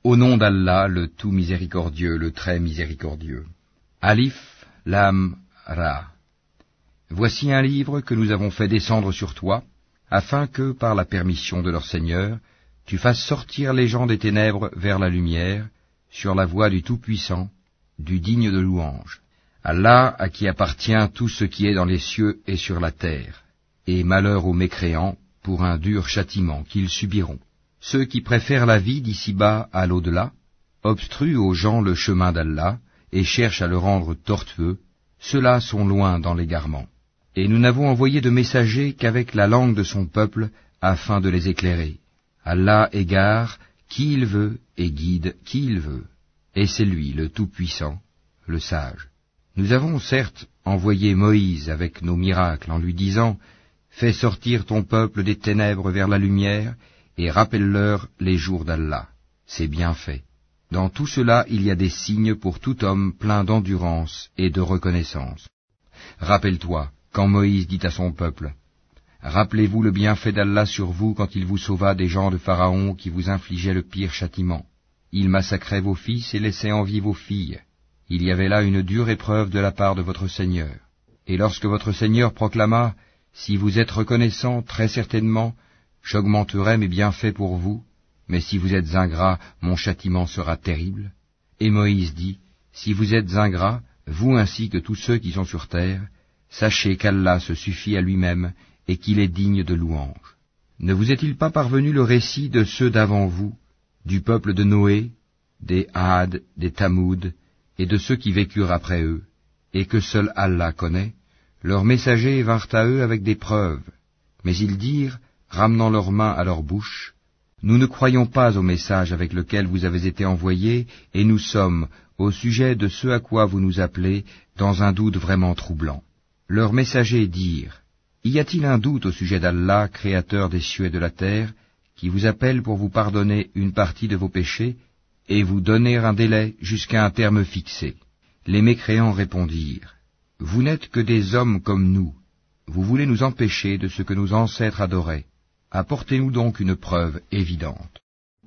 Au nom d'Allah, le tout miséricordieux, le très miséricordieux. Alif, Lam, Ra. Voici un livre que nous avons fait descendre sur toi, afin que, par la permission de leur Seigneur, tu fasses sortir les gens des ténèbres vers la lumière, sur la voie du Tout-Puissant, du digne de louange. Allah, à qui appartient tout ce qui est dans les cieux et sur la terre, et malheur aux mécréants pour un dur châtiment qu'ils subiront. Ceux qui préfèrent la vie d'ici-bas à l'au-delà, obstruent aux gens le chemin d'Allah et cherchent à le rendre tortueux, ceux-là sont loin dans l'égarement. Et nous n'avons envoyé de messagers qu'avec la langue de son peuple, afin de les éclairer. Allah égare qui il veut et guide qui il veut. Et c'est lui, le Tout-Puissant, le Sage. Nous avons certes envoyé Moïse avec nos miracles en lui disant « Fais sortir ton peuple des ténèbres vers la lumière et rappelle-leur les jours d'Allah. » C'est bien fait. Dans tout cela, il y a des signes pour tout homme plein d'endurance et de reconnaissance. Rappelle-toi, quand Moïse dit à son peuple « Rappelez-vous le bienfait d'Allah sur vous quand il vous sauva des gens de Pharaon qui vous infligeaient le pire châtiment. Il massacrait vos fils et laissait en vie vos filles. Il y avait là une dure épreuve de la part de votre Seigneur. Et lorsque votre Seigneur proclama « Si vous êtes reconnaissants, très certainement, j'augmenterai mes bienfaits pour vous, mais si vous êtes ingrats, mon châtiment sera terrible. » Et Moïse dit « Si vous êtes ingrats, vous ainsi que tous ceux qui sont sur terre, sachez qu'Allah se suffit à lui-même et qu'il est digne de louange. Ne vous est-il pas parvenu le récit de ceux d'avant vous, du peuple de Noé, des Had, des Tamoud, et de ceux qui vécurent après eux, et que seul Allah connaît? Leurs messagers vinrent à eux avec des preuves, mais ils dirent, ramenant leurs mains à leur bouche, « Nous ne croyons pas au message avec lequel vous avez été envoyés, et nous sommes, au sujet de ce à quoi vous nous appelez, dans un doute vraiment troublant. » Leurs messagers dirent, « Y a-t-il un doute au sujet d'Allah, créateur des cieux et de la terre, qui vous appelle pour vous pardonner une partie de vos péchés, et vous donner un délai jusqu'à un terme fixé ?» Les mécréants répondirent, « Vous n'êtes que des hommes comme nous. Vous voulez nous empêcher de ce que nos ancêtres adoraient. Apportez-nous donc une preuve évidente. »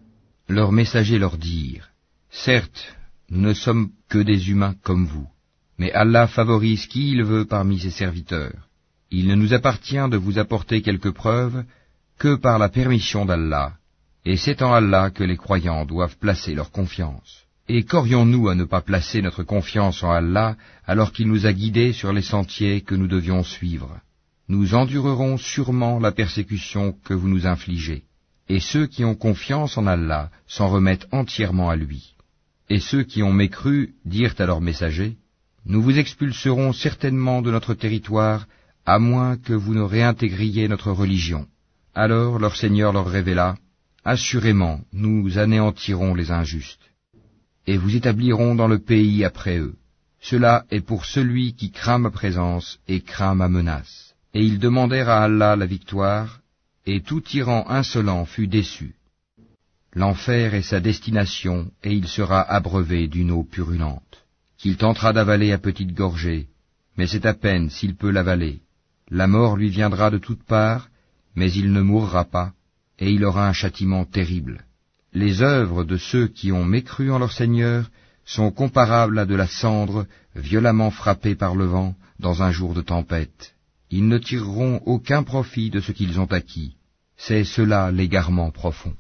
Leurs messagers leur dirent, « Certes, nous ne sommes que des humains comme vous, mais Allah favorise qui il veut parmi ses serviteurs. Il ne nous appartient de vous apporter quelques preuves que par la permission d'Allah, et c'est en Allah que les croyants doivent placer leur confiance. Et qu'aurions-nous à ne pas placer notre confiance en Allah alors qu'il nous a guidés sur les sentiers que nous devions suivre? Nous endurerons sûrement la persécution que vous nous infligez, et ceux qui ont confiance en Allah s'en remettent entièrement à lui. Et ceux qui ont mécru dirent à leurs messagers, « Nous vous expulserons certainement de notre territoire, à moins que vous ne réintégriez notre religion. » Alors leur Seigneur leur révéla, « Assurément, nous anéantirons les injustes, et vous établirons dans le pays après eux. Cela est pour celui qui craint ma présence et craint ma menace. » Et ils demandèrent à Allah la victoire, et tout tyran insolent fut déçu. L'enfer est sa destination, et il sera abreuvé d'une eau purulente, qu'il tentera d'avaler à petites gorgées, mais c'est à peine s'il peut l'avaler. La mort lui viendra de toutes parts, mais il ne mourra pas, et il aura un châtiment terrible. Les œuvres de ceux qui ont mécru en leur Seigneur sont comparables à de la cendre violemment frappée par le vent dans un jour de tempête. Ils ne tireront aucun profit de ce qu'ils ont acquis. C'est cela l'égarement profond.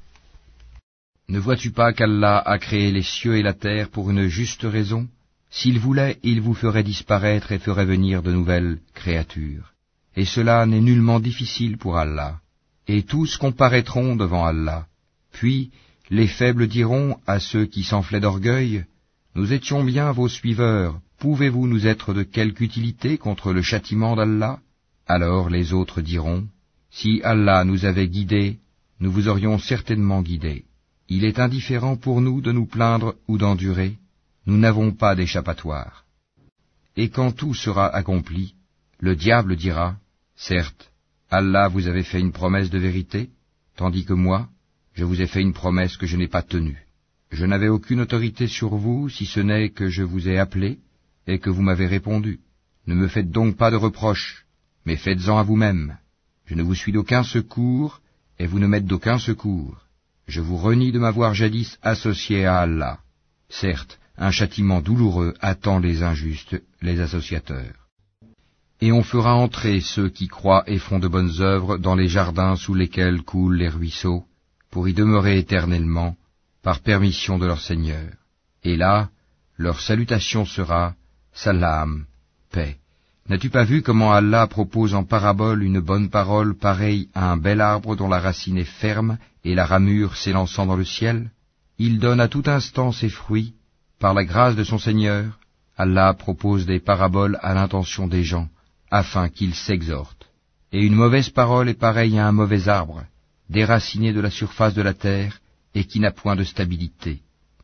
Ne vois-tu pas qu'Allah a créé les cieux et la terre pour une juste raison? S'il voulait, il vous ferait disparaître et ferait venir de nouvelles créatures. Et cela n'est nullement difficile pour Allah. Et tous comparaîtront devant Allah. Puis, les faibles diront à ceux qui s'enflaient d'orgueil, « Nous étions bien vos suiveurs, pouvez-vous nous être de quelque utilité contre le châtiment d'Allah ?» Alors les autres diront, « Si Allah nous avait guidés, nous vous aurions certainement guidés. Il est indifférent pour nous de nous plaindre ou d'endurer, nous n'avons pas d'échappatoire. » Et quand tout sera accompli, le diable dira, « Certes, Allah vous avait fait une promesse de vérité, tandis que moi, je vous ai fait une promesse que je n'ai pas tenue. Je n'avais aucune autorité sur vous, si ce n'est que je vous ai appelé, et que vous m'avez répondu. Ne me faites donc pas de reproches, mais faites-en à vous-même. Je ne vous suis d'aucun secours, et vous ne m'êtes d'aucun secours. je vous renie de m'avoir jadis associé à Allah. Certes, un châtiment douloureux attend les injustes, les associateurs. Et on fera entrer ceux qui croient et font de bonnes œuvres dans les jardins sous lesquels coulent les ruisseaux, pour y demeurer éternellement, par permission de leur Seigneur. Et là, leur salutation sera « Salam, paix ». N'as-tu pas vu comment Allah propose en parabole une bonne parole pareille à un bel arbre dont la racine est ferme et la ramure s'élançant dans le ciel? Il donne à tout instant ses fruits. Par la grâce de son Seigneur, Allah propose des paraboles à l'intention des gens, afin qu'ils s'exhortent. Et une mauvaise parole est pareille à un mauvais arbre, déraciné de la surface de la terre et qui n'a point de stabilité.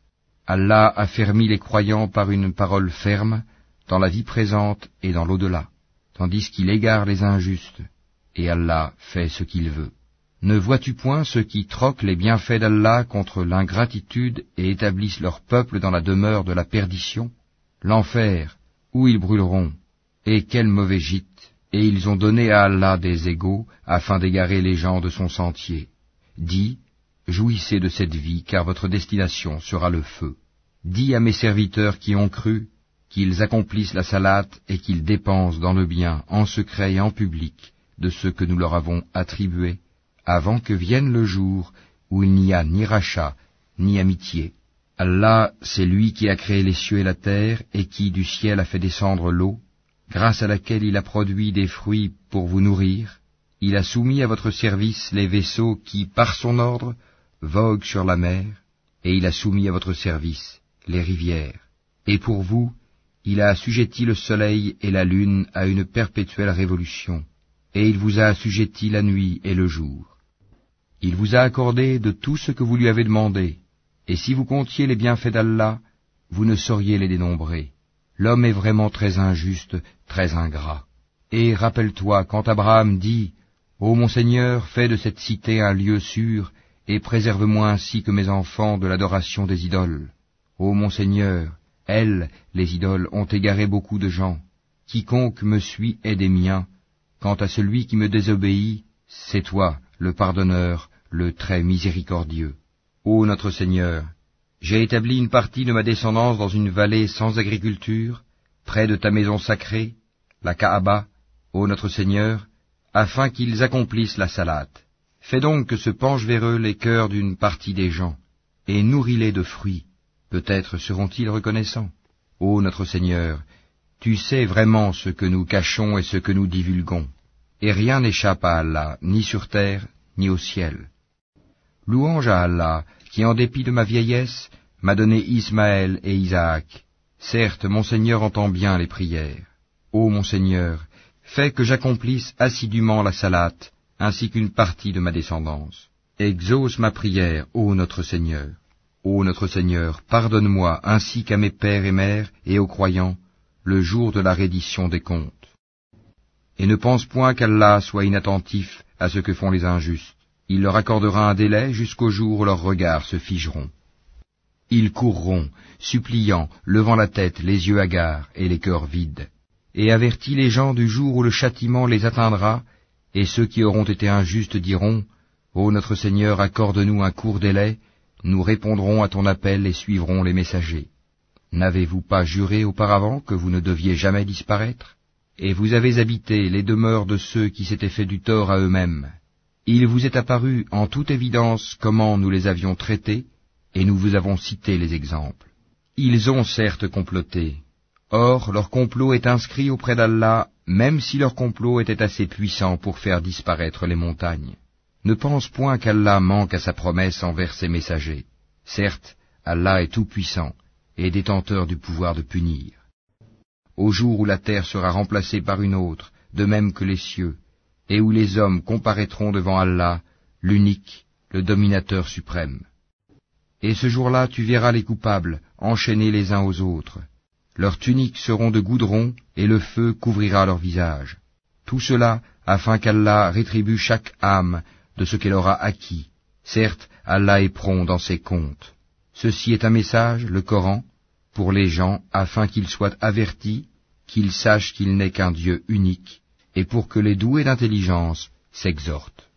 Allah affermit les croyants par une parole ferme, dans la vie présente et dans l'au-delà, tandis qu'il égare les injustes, et Allah fait ce qu'il veut. Ne vois-tu point ceux qui troquent les bienfaits d'Allah contre l'ingratitude et établissent leur peuple dans la demeure de la perdition? L'enfer, où ils brûleront, et quel mauvais gîte, et ils ont donné à Allah des égaux, afin d'égarer les gens de son sentier. Dis, jouissez de cette vie, car votre destination sera le feu. Dis à mes serviteurs qui ont cru, qu'ils accomplissent la salate et qu'ils dépensent dans le bien, en secret et en public, de ce que nous leur avons attribué, avant que vienne le jour où il n'y a ni rachat, ni amitié. Allah, c'est lui qui a créé les cieux et la terre, et qui du ciel a fait descendre l'eau, grâce à laquelle il a produit des fruits pour vous nourrir. Il a soumis à votre service les vaisseaux qui, par son ordre, voguent sur la mer, et il a soumis à votre service les rivières. Et pour vous, il a assujetti le soleil et la lune à une perpétuelle révolution, et il vous a assujetti la nuit et le jour. Il vous a accordé de tout ce que vous lui avez demandé, et si vous comptiez les bienfaits d'Allah, vous ne sauriez les dénombrer. L'homme est vraiment très injuste, très ingrat. Et rappelle-toi quand Abraham dit « Ô mon Seigneur, fais de cette cité un lieu sûr, et préserve-moi ainsi que mes enfants de l'adoration des idoles. Ô mon Seigneur, elles, les idoles, ont égaré beaucoup de gens. Quiconque me suit est des miens. Quant à celui qui me désobéit, c'est toi, le pardonneur, le très miséricordieux. Ô notre Seigneur, j'ai établi une partie de ma descendance dans une vallée sans agriculture, près de ta maison sacrée, la Kaaba, ô notre Seigneur, afin qu'ils accomplissent la salate. Fais donc que se penchent vers eux les cœurs d'une partie des gens, et nourris-les de fruits. Peut-être seront-ils reconnaissants. Ô notre Seigneur, tu sais vraiment ce que nous cachons et ce que nous divulguons, et rien n'échappe à Allah, ni sur terre, ni au ciel. Louange à Allah, qui en dépit de ma vieillesse, m'a donné Ismaël et Isaac. Certes, mon Seigneur entend bien les prières. Ô mon Seigneur, fais que j'accomplisse assidûment la salate, ainsi qu'une partie de ma descendance. Exauce ma prière, ô notre Seigneur. Ô notre Seigneur, pardonne-moi ainsi qu'à mes pères et mères et aux croyants, le jour de la reddition des comptes. Et ne pense point qu'Allah soit inattentif à ce que font les injustes. Il leur accordera un délai jusqu'au jour où leurs regards se figeront. Ils courront, suppliant, levant la tête, les yeux hagards et les cœurs vides. Et avertis les gens du jour où le châtiment les atteindra, et ceux qui auront été injustes diront, « Ô notre Seigneur, accorde-nous un court délai, nous répondrons à ton appel et suivrons les messagers. N'avez-vous pas juré auparavant que vous ne deviez jamais disparaître? Et vous avez habité les demeures de ceux qui s'étaient fait du tort à eux-mêmes. Il vous est apparu en toute évidence comment nous les avions traités, et nous vous avons cité les exemples. Ils ont certes comploté. Or, leur complot est inscrit auprès d'Allah, même si leur complot était assez puissant pour faire disparaître les montagnes. Ne pense point qu'Allah manque à sa promesse envers ses messagers. Certes, Allah est tout-puissant et détenteur du pouvoir de punir. Au jour où la terre sera remplacée par une autre, de même que les cieux, et où les hommes comparaîtront devant Allah, l'unique, le dominateur suprême. Et ce jour-là tu verras les coupables, enchaînés les uns aux autres. Leurs tuniques seront de goudron, et le feu couvrira leur visage. Tout cela afin qu'Allah rétribue chaque âme de ce qu'elle aura acquis. Certes, Allah est prompt dans ses comptes. Ceci est un message, le Coran, pour les gens, afin qu'ils soient avertis, qu'ils sachent qu'il n'est qu'un Dieu unique, et pour que les doués d'intelligence s'exhortent.